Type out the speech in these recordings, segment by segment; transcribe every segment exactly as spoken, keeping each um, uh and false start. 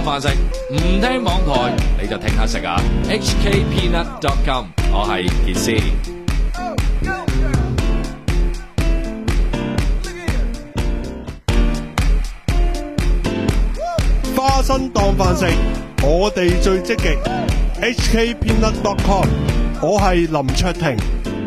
飯食，唔聽網台你就聽下食啊 ！H K peanut dot com， 我係傑斯。 花生當飯食，我哋最積極。H K peanut dot com， 我係林卓廷。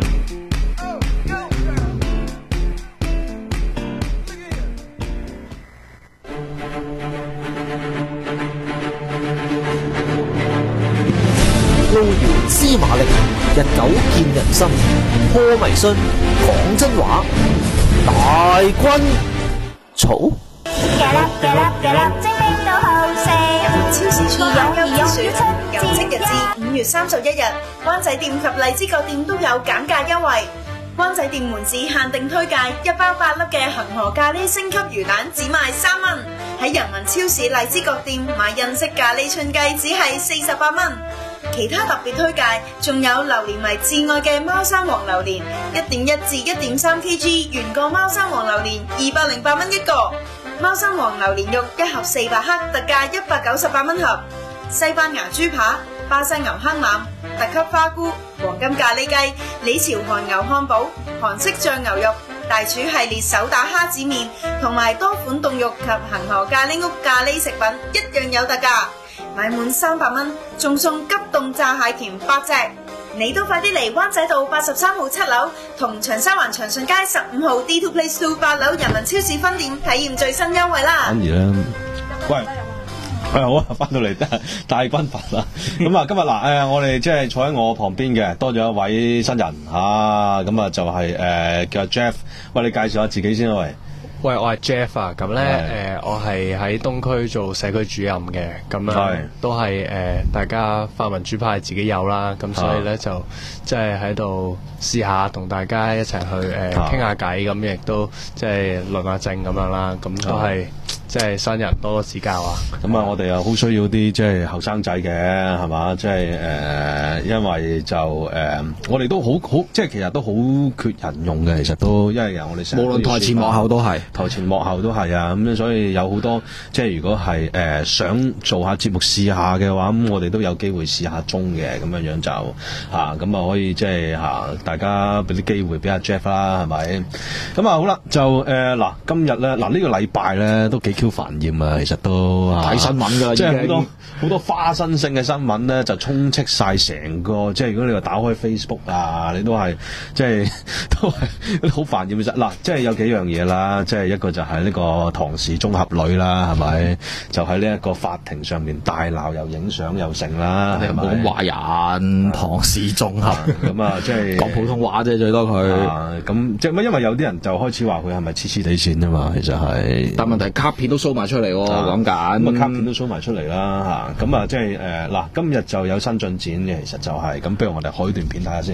路遙知馬力，日久見人心。破迷信，講真話，大軍草。 嘅粒嘅粒嘅粒，精靈都好食。超市初夏優之選，有即日至五月三十一日，灣仔店及荔枝角店都有減價優惠。灣仔店門市限定推介一包八粒嘅恒河咖喱星級魚蛋，只賣三蚊。喺人民超市荔枝角店買印式咖喱春雞，只係四十八蚊。其他特別推介仲有榴蓮迷至愛嘅貓山王榴蓮，一點一至一點三 kg 原個貓山王榴蓮二百零八蚊一個。貓山王榴蓮肉一盒四百克，特價一百九十八蚊盒。西班牙豬扒、巴西牛坑腩、特級花菇、黃金咖喱雞、李朝韓牛漢堡、韓式醬牛肉、大廚系列手打蝦子麵同埋多款凍肉及恒河咖喱屋咖喱食品一樣有特價，買滿三百蚊仲送急凍炸蟹鉗八隻。你都快啲嚟灣仔道八十三號七樓同長沙灣長順街十五號 D two Place Two 八樓人民超市分店體驗最新優惠啦。 反而咧，喂，係好啊，翻到嚟大軍閥啦。咁啊，今日嗱，誒，我哋即係坐喺我旁邊嘅，多咗一位新人啊，咁啊就係誒叫 Jeff， 喂，你介紹下自己先啊，喂。 喂，我係 Jeff 啊，咁咧誒，我係喺東區做社區主任嘅，咁樣都係誒、呃、大家泛民主派自己有啦，咁所以咧就即係喺度試下同大家一齊去誒傾下偈，咁亦都即係論下政咁樣啦，咁都係即係新人多多指教啊。 咁啊，我哋又好需要啲即係後生仔嘅，係嘛？即係誒，因為就誒、呃，我哋都好好，即係其實都好缺人用嘅，其實都因為由我哋成日無論台前幕後都係。 台前幕後都係啊，咁所以有好多即係如果係誒、呃、想做下節目試下嘅話，咁我哋都有機會試下中嘅，咁樣樣就嚇咁啊可以即係嚇大家俾啲機會俾阿 Jeff 啦，係咪？咁啊好啦，就誒嗱、呃、今日咧嗱呢、呢個禮拜咧都幾 Q 煩厭啊，其實都睇新聞㗎， 即係好多好多花生性嘅新聞咧就充斥晒成個，即係如果你話打開 Facebook 啊，你都係即係都係好煩厭。其實嗱，即係有幾樣嘢啦，即係。一個就係呢個唐氏綜合女啦，係咪？就喺呢一個法庭上面大鬧又影相又成啦，係咪？ 冇咁話人，唐氏綜合咁啊，即係講普通話啫，最多佢。 咁即係因為有啲人就開始話佢係咪黐黐地線啊嘛，其實係。 但問題卡片都 show 埋出嚟喎，講緊。咁啊，卡片都 show 埋出嚟啦，嚇。咁啊，即係誒嗱，今日就有新進展嘅，其實就係、是、咁。不如我哋開段片睇下先。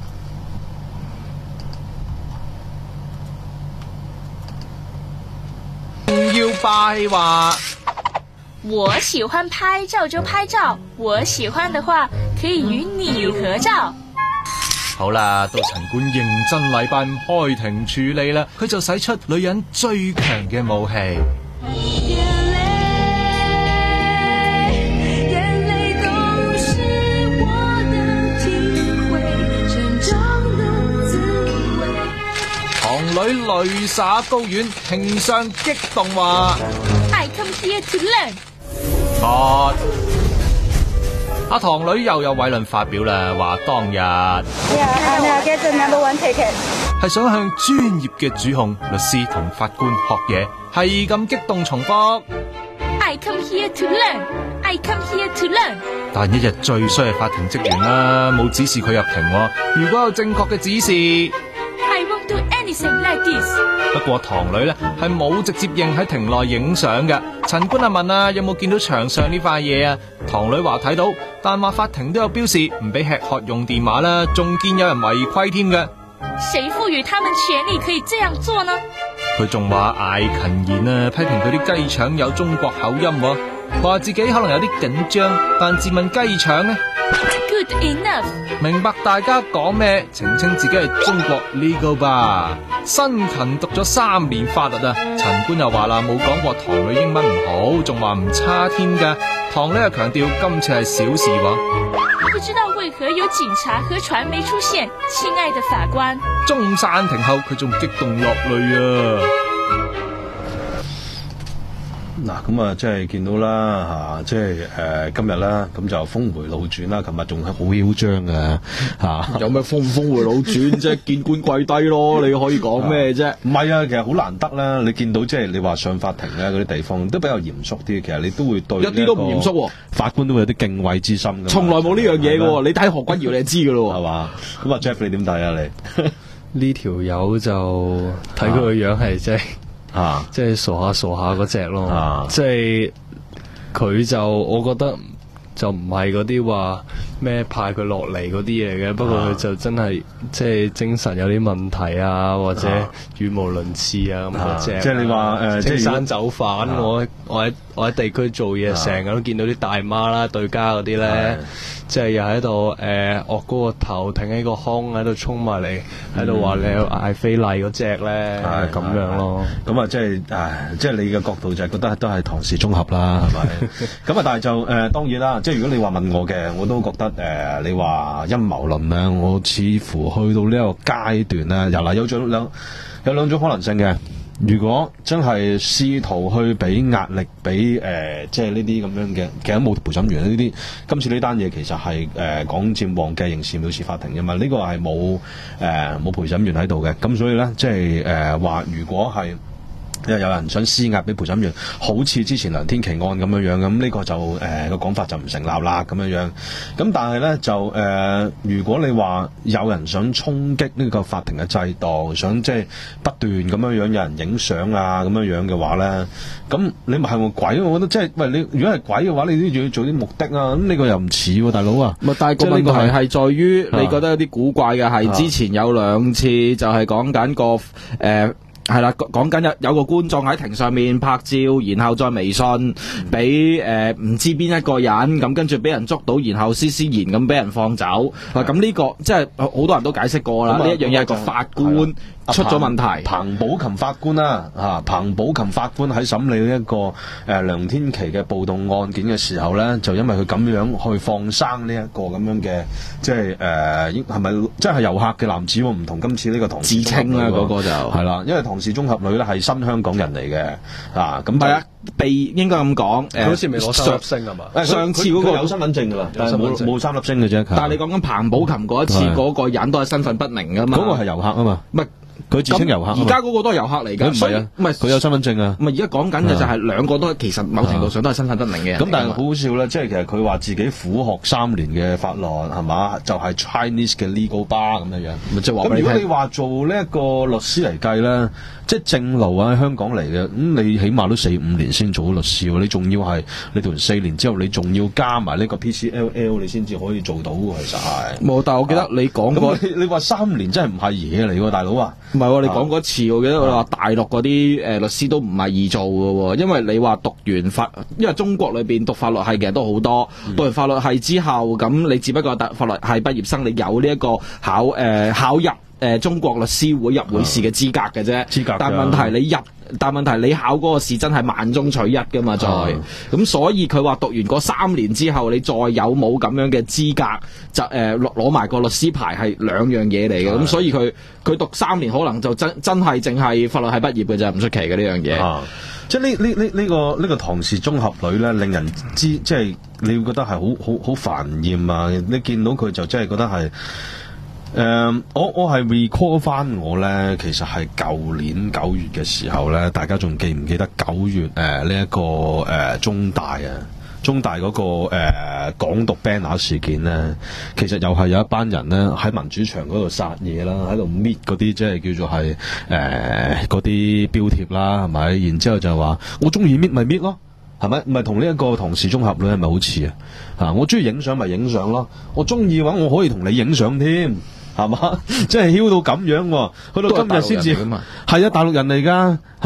要拜話， 我喜歡拍照就拍照，我喜歡的話可以與你合照。 好啦，到陳官認真禮拜五開庭處理啦，佢就使出女人最強嘅武器。唐女淚灑高院，庭上激動話 I come here to learn。 啊！阿唐女又有偉論發表啦，話當日係想向專業嘅主控律師同法官學嘢，係咁激動重複 I come here to learn。I come here to learn。 但一日最衰係法庭職員啦，冇指示佢入庭。如果有正確嘅指示。 Like this。 不過唐女咧係冇直接認喺庭內影相嘅。陳官啊問啊有冇見到牆上呢塊嘢啊？唐女話睇到，但話法庭都有標示唔俾吃喝用電話啦，仲見有人違規添嘅。 誰賦予他們權利可以這樣做呢？ 佢仲話艾勤言啊，批評佢啲雞腸有中國口音，話自己可能有啲緊張，但自問雞腸呢。 good enough。 明白大家講咩，澄清自己係中國 legal 吧。辛勤讀咗三年法律啊，陳官又話啦，冇講過唐女英文唔好，仲話唔差添㗎。唐女又強調今次係小事喎。 不知道為何有警察和傳媒出現，親愛的法官。 中山庭後佢仲激動落淚啊！ 嗱，咁啊，即係見到啦，嚇，即係誒今日啦，咁就峰回路轉啦。琴日仲係好囂張嘅嚇， 有咩峰唔峰回路轉啫？見官跪低咯，你可以講咩啫？ 唔係啊，其實好難得啦。你見到即係你話上法庭咧嗰啲地方都比較嚴肅啲，其實你都會對一啲都唔嚴肅喎， 法官都會有啲敬畏之心㗎。 從來冇呢樣嘢嘅喎，你睇何君堯你就知㗎咯喎， 係嘛？咁啊，Jeff 你點睇啊？你呢條友就睇佢個樣係即係。 啊， 即係傻下傻下嗰隻咯， 啊、 即係佢就我覺得就唔係嗰啲話咩派佢落嚟嗰啲嘢嘅，不過佢就真係即係精神有啲問題啊，或者語無倫次啊咁嗰隻。 即係你話誒， 青山走反， 啊、 我我喺我喺地區做嘢，成日、啊、都見到啲大媽啦、對家嗰啲咧。即係又喺度誒，惡高個頭，挺起個胸喺度衝埋嚟，喺度話你嗌非禮嗰隻咧，係咁樣咯。 咁啊，即係誒，即係你嘅角度就係覺得都係唐氏綜合啦，係咪？咁啊，但係就誒、呃，當然啦，即係如果你話問我嘅，我都覺得誒、呃，你話陰謀論咧，我似乎去到呢一個階段咧，又嗱有種兩有兩種可能性嘅。如果真係試圖去俾壓力俾誒、呃，即係呢啲咁樣嘅，其實冇陪審員呢啲。今次呢單嘢其實係誒講佔旺嘅刑事藐視法庭嘅嘛，呢、這個係冇誒冇陪審員喺度嘅。咁所以咧，即係誒話，如果係有人想施壓俾陪審員，好似之前梁天琦案咁樣樣，咁呢個就誒個講法就唔成立啦咁樣樣。咁但係咧就誒、呃，如果你話有人想衝擊呢個法庭嘅制度，想即係不斷咁樣樣有人影相啊咁樣樣嘅話咧，咁你咪係個鬼？我覺得即係喂，你如果係鬼嘅話，你都要做啲目的啊。咁呢個又唔似喎，大佬啊。 咪但係個問題係在於，你覺得有啲古怪嘅係、啊、之前有兩次就係講緊個誒。呃係啦，講緊有有個觀眾喺庭上面拍照，然後再微信俾誒唔知邊一個人，咁跟住俾人捉到，然後施施然咁俾人放走。嗱，咁呢個即係好多人都解釋過啦，呢、嗯、一樣嘢係個法官出咗問題。 彭寶琴法官啦，啊，彭寶琴法官喺審理呢一個誒、呃、梁天琦嘅暴動案件嘅時候咧，就因為佢咁樣去放生呢一個咁樣嘅，即係誒係咪即係遊客嘅男子喎？唔同今次呢個唐氏自稱啦，嗰個就係啦，因為唐氏綜合女咧係新香港人嚟嘅，啊咁係啊，被應該咁講， 佢好似未攞三粒星係嘛？ 上次嗰個有身份證㗎啦，但係冇冇三粒星嘅啫。 但係你講緊彭寶琴嗰一次嗰個人都係身份不明㗎嘛？ 嗰個係遊客啊嘛， 唔係。 佢自稱遊客， 而家嗰個都係遊客嚟㗎， 唔係啊，唔係佢有身份證啊。 唔係而家講緊嘅就係兩個都其實某程度上都係身份不明嘅人。 咁但係好好笑咧，即係其實佢話自己苦學三年嘅法律係嘛，就係、是、Chinese 嘅 legal bar 咁樣樣。 即係話咁如果你話做呢一個律師嚟計咧，即係正路喺香港嚟嘅，咁、嗯、你起碼都四五年先做到律師喎。你仲要係你讀完四年之後，你仲要加埋呢個 P C L L， 你先至可以做到喎。其實係冇，但係我記得你講過， 啊、你話三年真係唔係嘢嚟喎，大佬啊！ 唔係喎，你講嗰次，我記得我話大陸嗰啲誒律師都唔係易做嘅喎，因為你話讀完法，因為中國裏邊讀法律系嘅都好多，嗯、讀完法律系之後，咁你只不過係法律系畢業生，你有呢一個考誒、呃、考入誒、呃、中國律師會入會試嘅資格嘅啫。資格。但問題你入，但問題你考嗰個試真係萬中取一㗎嘛，再咁、嗯、所以佢話讀完嗰三年之後，你再有冇咁樣嘅資格，就誒攞攞埋個律師牌係兩樣嘢嚟嘅。咁、嗯、所以佢佢讀三年可能就真真係淨係法律系畢業嘅啫，唔出奇嘅呢樣嘢。 啊，即係呢呢呢呢個呢、呢個唐氏綜合女咧，令人知即係你會覺得係好好好煩厭啊！你見到佢就真係覺得係。誒、uh，我我係 recall 翻我咧，其實係舊年九月嘅時候咧，大家仲記唔記得九月誒呢一個誒、呃、中大啊，中大嗰、那個誒、呃、港獨 banner 事件咧，其實又係有一班人咧喺民主牆嗰度殺嘢啦，喺度搣嗰啲即係叫做係誒嗰啲標貼啦，係咪？然之後就話我中意搣咪搣咯，係咪？唔係同呢一個唐氏綜合女係咪好似啊？啊，我中意影相咪影相咯，我中意嘅話我可以同你影相添。係嘛？即係囂到咁樣喎，去到今日先至係啊！大陸人嚟㗎嚇，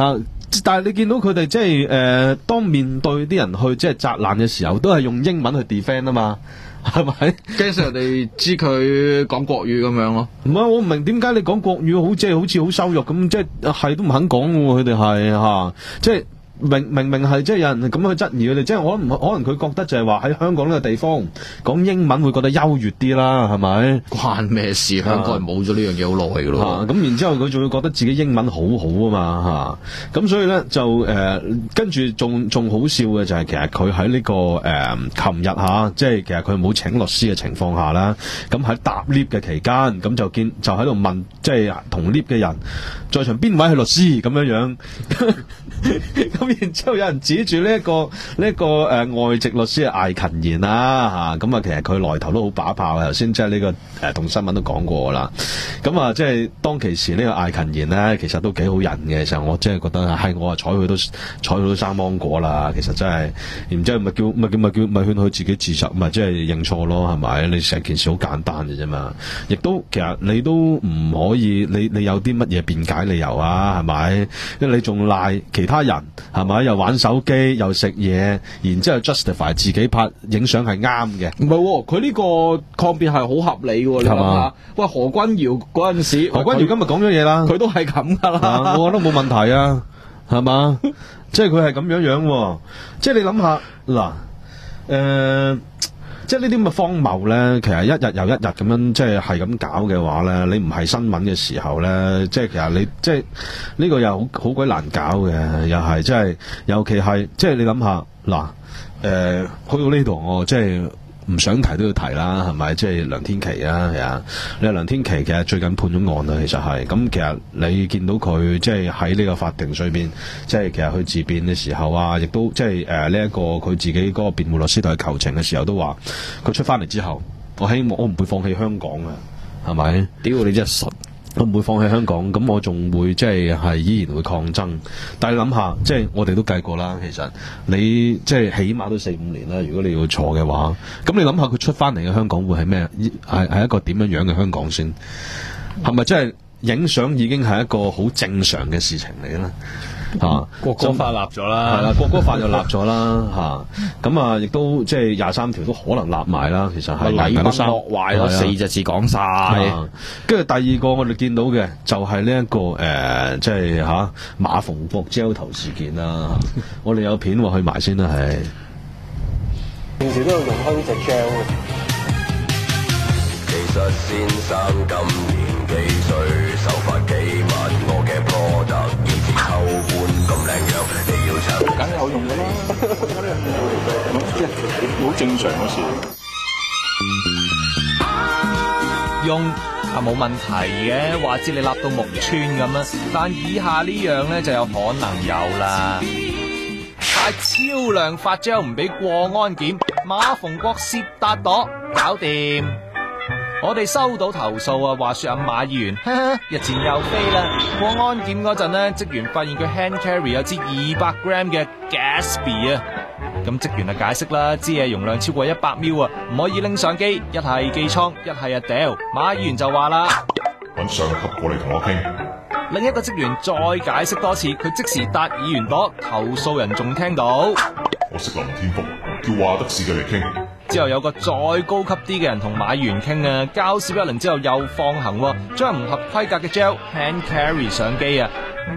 但係你見到佢哋即係誒，當面對啲人去即係責難嘅時候，都係用英文去 defend 啊嘛。係咪？ 驚死人哋知佢講國語咁樣咯？ 唔係，我唔明點解你講國語好即係好似好羞辱咁，即係係都唔肯講喎。佢哋係嚇，即係。明明明係即係有人咁去質疑佢哋，即係可能可能佢覺得就係話喺香港呢個地方講英文會覺得優越啲啦，係咪？ 關咩事？香港係冇咗呢樣嘢好耐㗎咯。 咁然之後佢仲會覺得自己英文好好啊嘛嚇，咁所以咧就誒跟住仲仲好笑嘅就係其實佢喺呢個誒琴日嚇，即係其實佢冇請律師嘅情況下啦，咁喺搭 lift 嘅期間，咁就見就喺度問，即係同 lift 嘅人在場邊位係律師咁樣樣，咁。然之後有人指住呢一個呢一個誒外籍律師係艾勤賢啦嚇，咁啊其實佢來頭都好把炮嘅，頭先即係呢個誒同新聞都講過啦。咁啊即係當其時呢個艾勤賢咧，其實都幾好人嘅，就我真係覺得係我啊睬佢都睬佢都生芒果啦。其實真係，然之後咪叫咪叫咪叫咪勸佢自己自首，咪即係認錯咯，係咪？你成件事好簡單嘅啫嘛。亦都其實你都唔可以，你你有啲乜嘢辯解理由啊？係咪？因為你仲賴其他人。係咪又玩手機又食嘢，然之後 justify 自己拍影相係啱嘅？ 唔係，佢呢個抗辯係好合理嘅。你諗下，喂，何君堯嗰陣時， 何君堯今日講咗嘢啦， 佢都係咁噶啦， 我覺得冇問題啊，係嘛？即係佢係咁樣樣，即係你諗下嗱，誒。即係呢啲咁嘅荒謬咧，其實一日又一日咁樣，即係係咁搞嘅話咧，你唔係新聞嘅時候咧，即係其實你即係呢、呢個又好好鬼難搞嘅，又係即係尤其係即係你諗下嗱，誒、呃、去到呢度我即係。唔想提都要提啦，係咪？即係梁天琦啊，係啊！你話梁天琦其實最近判咗案啦，其實係咁。其實你見到佢即係喺呢個法庭上邊，即係其實佢自辯嘅時候啊，亦都即係誒呢一個佢自己嗰個辯護律師同佢求情嘅時候都話，佢出翻嚟之後，我希望我唔會放棄香港啊，係咪？ 屌你真係神！ 我唔會放棄香港，咁我仲會即係係依然會抗爭。但係諗下，即係我哋都計過啦。其實你即係起碼都四五年啦。如果你要坐嘅話，咁你諗下佢出翻嚟嘅香港會係咩？係係一個點樣樣嘅香港先？係咪即係影相已經係一個好正常嘅事情嚟啦？嚇、啊， 國歌法立咗啦， 係啦，國歌法就立咗啦，嚇，咁啊，亦都即係廿三條都可能立埋啦。其實係禮崩樂壞咯，四隻字講晒。 跟住第二個我哋見到嘅就係呢一個誒、呃，即係嚇、啊、馬逢國焦頭事件啦。我哋有片喎，去埋先啦，係。 平時都有用開呢隻 gel 嘅。其實先生今年幾歲，手法幾密，我嘅 product 以前溝換咁靚樣，你要拆梗係有用㗎啦，即係好正常嘅事。 用啊冇問題嘅，話知你立到木村咁啦，但以下呢樣咧就有可能有啦。派超量發膠唔俾過安檢，馬逢國攝達朵搞掂。我哋收到投訴啊，話說阿馬議員呵呵日前又飛啦，過安檢嗰陣呢，職員發現佢 hand carry 有支二百 gram 嘅 Gatsby 啊，咁職員啊解釋啦，支嘢容量超過一百 ml 啊，唔可以拎上機，一係寄倉，一係啊掉。馬議員就話啦， 揾上級過嚟同我傾。 另一個職員再解釋多次，佢即時答議員朵，投訴人仲聽到。 我識林天福，叫話得事嘅嚟傾。 之後有個再高級啲嘅人同馬議員傾啊，交涉一輪之後又放行，將唔合規格嘅 gel hand carry 上機啊！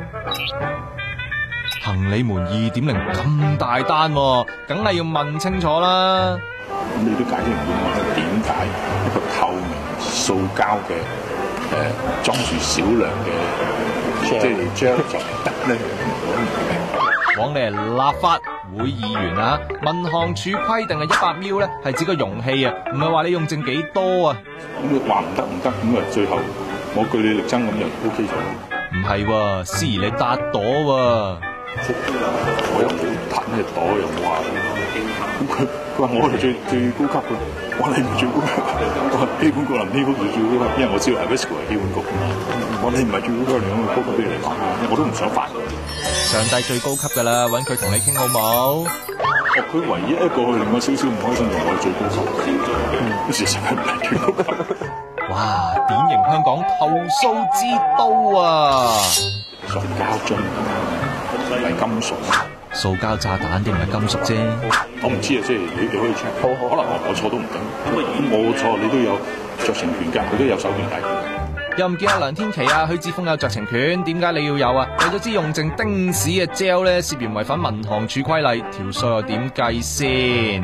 行李門二點零咁大單，梗係要問清楚啦。 咁你都解釋唔到我點解一個透明塑膠嘅誒裝住少量嘅即係 gel 就得咧？ 枉你係立法會議員啊！民航處規定係一百 ml 咧，係指個容器啊，唔係話你用剩幾多啊。 咁你話唔得唔得，咁啊最後我據理力爭咁就 O K 咗。 唔係喎，司儀你搭朵喎。 我又冇拍咩朵，又冇話。咁佢佢話我係最最高級嘅，我話你唔係最高級，我話基本個林基本就最高級，因為我知道係 Vesco 係基本局。我話你唔係最高級，你咁高級俾你嚟講，我都唔想煩。 上帝最高級噶啦，揾佢同你傾好冇？ 哦，佢唯一一個令我少少唔開心就我係最高級，嗯，事實係唔係最高級。 哇，典型香港投訴之都啊！ 塑膠樽， 係金屬。 塑膠炸彈啲唔係金屬啫。 我唔知啊，即係你你可以 check，可能我我錯都唔定。咁我錯你都有酌情權㗎，佢都有手段解決。 又唔見阿梁天琦啊、許智峰有酌情權，點解你要有啊？為咗支用剩丁屎嘅 gel 咧，涉嫌違反民航處規例，條數又點計先？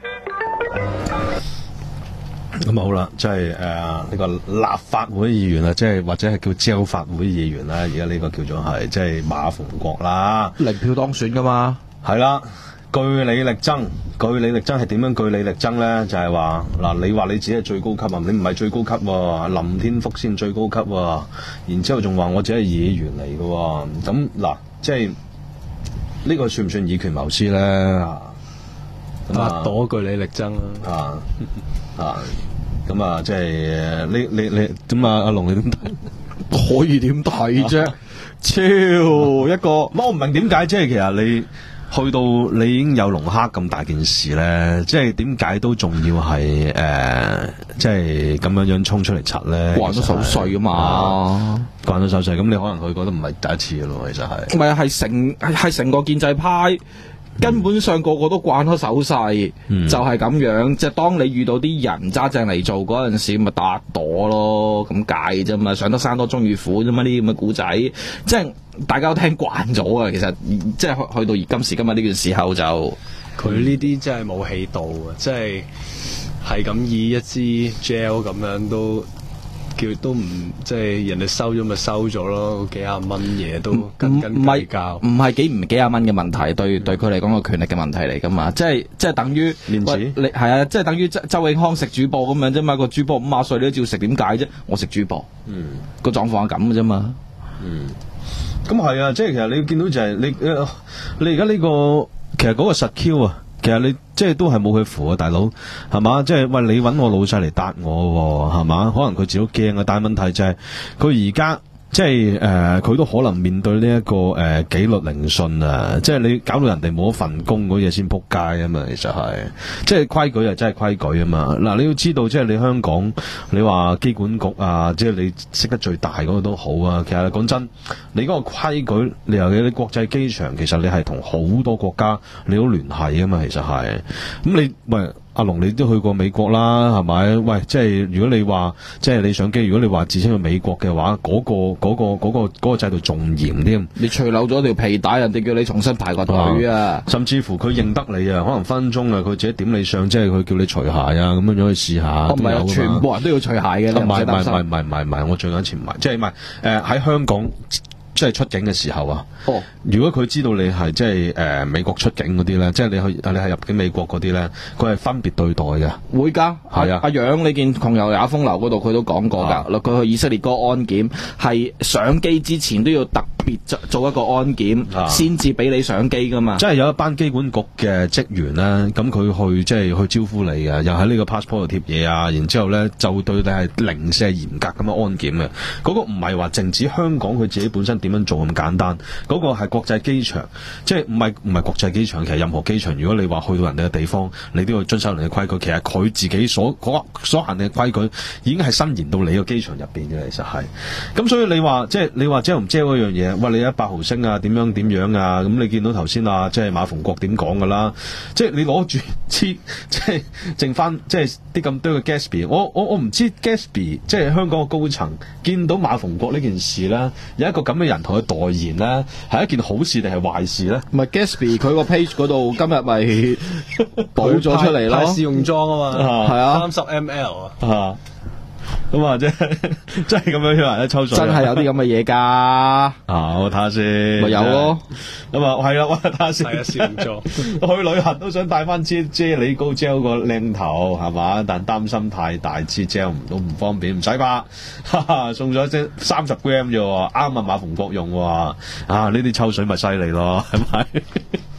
咁啊好啦，即係誒呢個立法會議員啊，即係或者係叫招法會議員啦，而家呢個叫做係即係馬逢國啦， 零票當選噶嘛， 係啦。據理力爭，據理力爭係點樣據理力爭咧？就係話嗱，你話你自己係最高級啊，你唔係最高級喎，林天福先最高級喎，然之後仲話我自己係議員嚟嘅喎，咁嗱，即係呢個算唔算以權謀私咧？ 啊，躲據理力爭啊啊！咁啊，即係你你你咁啊，阿龍你點睇？ 可以點睇啫？超一個， 我唔明點解，即係其實你去到你已經有龍蝦咁大件事咧，即係點解都仲要係誒、呃，即係咁樣樣衝出嚟柒咧？ 慣咗手勢噶嘛， 慣咗手勢，咁你可能佢覺得唔係第一次嘅咯，其實係。 唔係係成係成個建制派。根本上個個都慣咗手勢，嗯、就係咁樣。即係當你遇到啲人揸正嚟做嗰陣時，咪打朵咯，咁解啫嘛。上得山多終遇虎啫嘛，呢啲咁嘅古仔，即係大家都聽慣咗啊。其實即係去到而今時今日呢段時候就， 佢呢啲真係冇氣度啊！即係係咁以一支 gel 咁樣都。叫都唔即係人哋收咗咪收咗咯，幾廿蚊嘢都斤斤計較。 唔係幾唔幾廿蚊嘅問題，對對佢嚟講個權力嘅問題嚟噶嘛，即係即係等於面子。 你係啊，即係等於周永康食主播咁樣啫嘛，個主播五廿歲你都照食，點解啫？我食主播，嗯，個狀況係咁嘅啫嘛， 嗯，咁係啊，即係其實你見到就係、是、你你而家呢個其實嗰個實 Q 啊。其實你即係都係冇佢符啊，大佬係嘛？即係喂，你揾我老細嚟答我係嘛？可能佢自己都驚啊，但係問題就係佢而家即係誒，佢、呃、都可能面對呢、這、一個誒紀、呃、律聆訊啊！即係你搞到人哋冇一份工嗰嘢先撲街啊嘛！其實係即係規矩又真係規矩啊嘛！嗱，你要知道即係你香港，你話機管局啊，即係你識得最大嗰個都好啊。其實講真，你嗰個規矩，你尤其你國際機場，其實你係同好多國家你都聯繫啊嘛。其實係咁你喂。阿龍，你都去過美國啦，係咪？喂，即係如果你話，即係你上機，如果你話自稱去美國嘅話，嗰、嗰個嗰、嗰個嗰、嗰個嗰個制度仲嚴添。 你除漏咗條皮帶，人哋叫你重新排個隊啊， 啊！甚至乎佢認得你啊，可能分鐘啊，佢自己點你上，即係佢叫你除鞋啊，咁樣樣去試下。 唔係、哦，全部人都要除鞋嘅。 唔係唔係唔係唔係唔係，我最緊前唔係，即係唔係誒喺香港。即係出境嘅時候啊！哦，如果佢知道你係即係誒、呃、美國出境嗰啲咧，即係你去你係入境美國嗰啲咧，佢係分別對待嘅。 會㗎，係啊！阿楊，你見窮遊也風流嗰度佢都講過㗎。佢、啊、去以色列嗰個安檢係上機之前都要特別做一個安檢，先至俾你上機㗎嘛。即係有一班機管局嘅職員咧，咁佢去即係去招呼你嘅，又喺呢個 passport 度貼嘢啊，然之後咧就對你係零舍嚴格咁樣安檢嘅。嗰、嗰個唔係話淨止香港佢自己本身點樣做咁簡單，嗰、嗰個係國際機場，即係唔係唔係國際機場，其實任何機場，如果你話去到人哋嘅地方，你都要遵守人哋嘅規矩。其實佢自己所所行嘅規矩，已經係伸延到你個機場入邊嘅，其實係。咁所以你話即係你話遮唔遮嗰樣嘢？喂，你一百毫升啊，點樣點樣啊？咁你見到頭先啊，即係馬逢國點講噶啦？即係你攞住支，即係剩翻即係啲咁多嘅 Gatsby， 我我我唔知 Gatsby 即係香港嘅高層見到馬逢國呢件事咧，有一個咁嘅人同佢代言咧，係一件好事定係壞事咧？唔係 Gatsby 佢個 page 嗰度今日咪補咗出嚟咯， 係試用裝啊嘛，係啊，三十 ml 啊。 咁啊，即係真係咁樣樣咧抽水，真係有啲咁嘅嘢噶。啊，我睇下先，咪有咯。咁啊，係啦，我睇下先。係啊，試用裝。去旅行都想帶翻支啫喱膏 gel 個靚頭，係嘛？但擔心太大支 gel 唔都唔方便，唔使吧？哈哈，送咗隻三十 gram 啫，啱、嗯、啊！馬、嗯嗯嗯嗯嗯嗯嗯嗯嗯嗯嗯嗯嗯嗯、逢國用喎。啊，呢啲抽水咪犀利咯，係咪？咁、嗯、啊，係、嗯、啦，喂，睇下先。係啊，試用裝。去旅行都想帶翻支啫喱膏 gel 個靚頭，係嘛？但擔心太大支 gel 唔都唔方便，唔使吧？哈哈，送咗隻三十 gram 啫，啱啊！馬逢國用喎。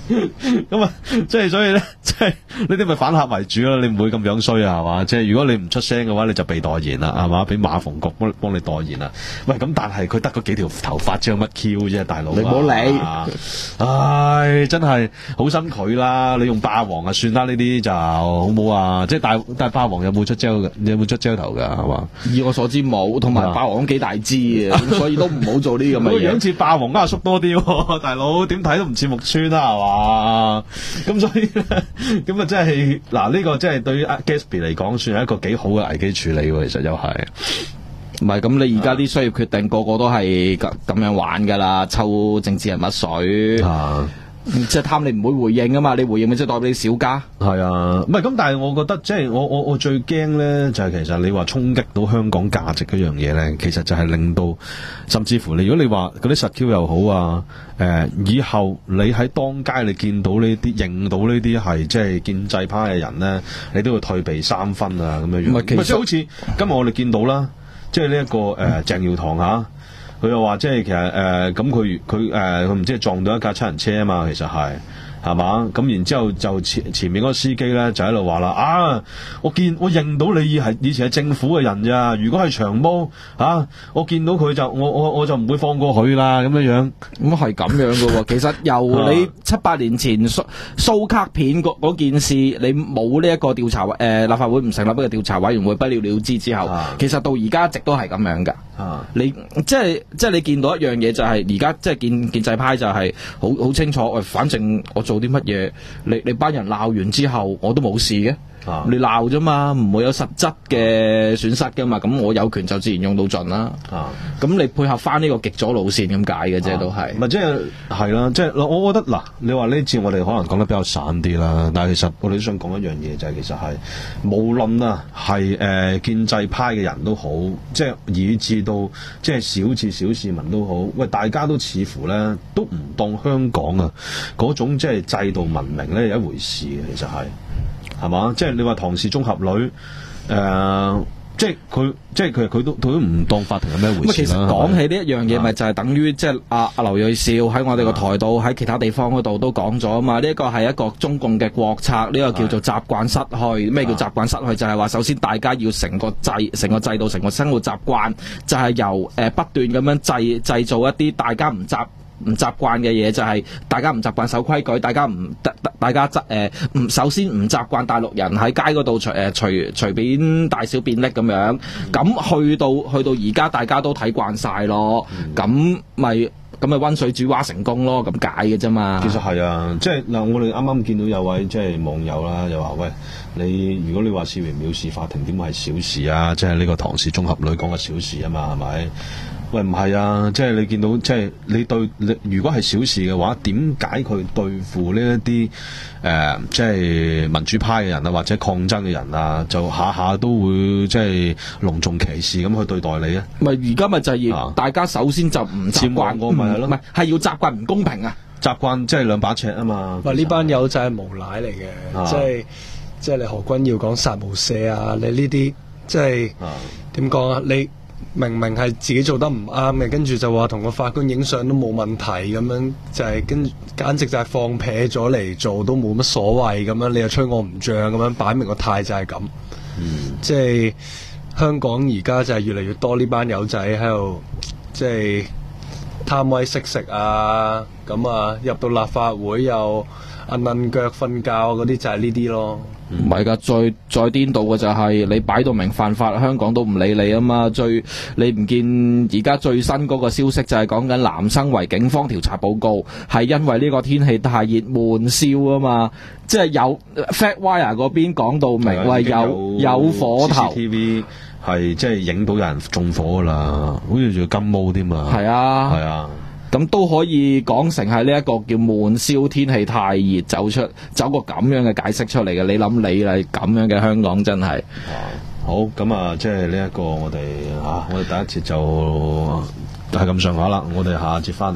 咁啊，即係所以咧，即係呢啲咪反客為主咯。你唔會咁樣衰啊，係嘛？即係如果你唔出聲嘅話，你就被代言啦，係嘛？俾馬逢國幫幫你代言啦。喂，咁但係佢得嗰幾條頭髮，知有乜 Q 啫，大佬、啊？ 你唔好理。 唉，真係好心佢啦。你用霸王啊，算啦，呢啲就好冇啊。即係大，但係霸王有冇出 gel 嘅？你有冇出 gel 頭㗎？係嘛？ 以我所知冇，同埋霸王幾大支嘅，咁所以都唔好做呢啲咁嘅嘢。 個樣似霸王阿叔多啲喎，大佬點睇都唔似木村啦，係嘛？咁所以咧，咁啊真係嗱，呢個真係對於 Gatsby 嚟講，算係一個幾好嘅危機處理喎。其實又係， 唔係咁你而家啲商業決定個個都係咁咁樣玩㗎啦，抽政治人物水。 啊即係貪你唔會回應啊嘛，你回應咪即係代表你小家。 係啊，唔係咁，但係我覺得即係我我我最驚咧，就係、是、其實你話衝擊到香港價值嗰樣嘢咧，其實就係令到甚至乎你如果你話嗰啲實 Q 又好啊，誒、呃、以後你喺當街你見到呢啲認到呢啲係即係建制派嘅人咧，你都要退避三分啊咁樣樣。唔係，即係好似今日我哋見到啦，即係呢一個誒、呃、鄭耀棠嚇。佢又話即係其實誒咁佢佢誒佢唔知係撞到一架七人車啊嘛，其實係係嘛，咁然之後就前前面嗰個司機咧就喺度話啦啊，我見我認到你係以前係政府嘅人咋，如果係長毛啊，我見到佢就我我我就唔會放過佢啦咁樣樣。 咁係咁樣嘅喎，其實由你七八年前蘇蘇卡片嗰嗰件事，你冇呢一個調查誒、呃、立法會唔成立一個調查委員會不了了之之後，啊、其實到而家一直都係咁樣㗎。啊、你即係即係你見到一樣嘢就係而家即係建建制派就係好好清楚，喂，反正我做啲乜嘢，你你班人鬧完之後我都冇事嘅。啊、你鬧啫嘛，唔會有實質嘅損失噶嘛，咁我有權就自然用到盡啦。咁、啊、你配合翻呢個極左路線咁解嘅啫，都係。咪即係係啦，即係我覺得嗱，你話呢次我哋可能講得比較散啲啦，但係其實我哋都想講一樣嘢，就係、是、其實係無論啊係誒建制派嘅人都好，即係以至到即係小至小市民都好，喂，大家都似乎咧都唔當香港啊嗰種即係制度文明咧有一回事嘅，其實係。係嘛？即係你話唐氏綜合女，誒、呃，即係佢，即係佢，佢都佢都唔當法庭係咩回事啦。 其實講起呢一樣嘢，咪就係等於即係阿阿劉銳紹喺我哋個台度，喺其他地方嗰度都講咗啊嘛。呢一個係一個中共嘅國策，呢、這個叫做習慣失去。咩叫習慣失去？就係、是、話首先大家要成個制、成個制度、成個生活習慣，就係、是、由誒、呃、不斷咁樣製製造一啲大家唔習唔習慣嘅嘢，就係大家唔習慣守規矩，大家唔大家誒唔、呃、首先唔習慣大陸人喺街嗰度隨誒隨隨便大小便溺咁樣，咁、嗯、去到去到而家大家都睇慣晒咯，咁咪咁咪溫水煮蛙成功咯，咁解嘅啫嘛。 其實係啊，即係嗱，我哋啱啱見到有位即係網友啦，就話喂，你如果你話視為藐視法庭，點會係小事啊？即係呢個唐氏綜合女講嘅小事啊嘛，係咪？喂，唔係啊，即係你見到，即係你對你如果係小事嘅話，點解佢對付呢一啲誒，即係民主派嘅人啊，或者抗爭嘅人啊，就下下都會即係隆重其事咁去對待你啊？ 咪而家咪就係要大家首先就唔習慣我咪係咯， 唔係係要習慣唔公平啊， 習慣即係兩把尺啊嘛。 喂，呢班友仔係無賴嚟嘅，即係即係你何君耀講殺無赦啊，你呢啲即係點講啊？你明明係自己做得唔啱嘅，跟住就話同個法官影相都冇問題咁樣，就係、是、跟簡直就係放撇咗嚟做都冇乜所謂咁樣，你又吹我唔脹咁樣，擺明個態就係咁。嗯，即係香港而家就係越嚟越多呢班友仔喺度，即係貪威識食啊，咁啊入到立法會又揞揞腳瞓覺嗰啲就係呢啲咯。 唔係噶，再再顛倒嘅就係、是、你擺到明犯法，香港都唔理你啊嘛。最你唔見而家最新嗰個消息就係講緊南生圍警方調查報告，係因為呢個天氣太熱悶燒啊嘛。即係有 Fatwire 嗰邊講到明，喂有有火頭 C C T V 係即係影到有人縱火噶啦，好似仲金毛添嘛。 係啊， 係啊。 咁都可以講成係呢一個叫悶燒，天氣太熱，走出走個咁樣嘅解釋出嚟嘅。你諗你啦，咁樣嘅香港真係、 啊、好咁啊！即係呢一個我哋嚇、啊，我哋第一節就係咁上下啦。我哋下一節翻嚟，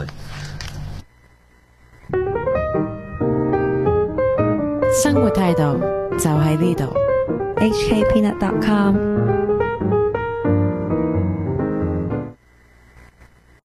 生活態度就喺呢度。H K Peanut dot com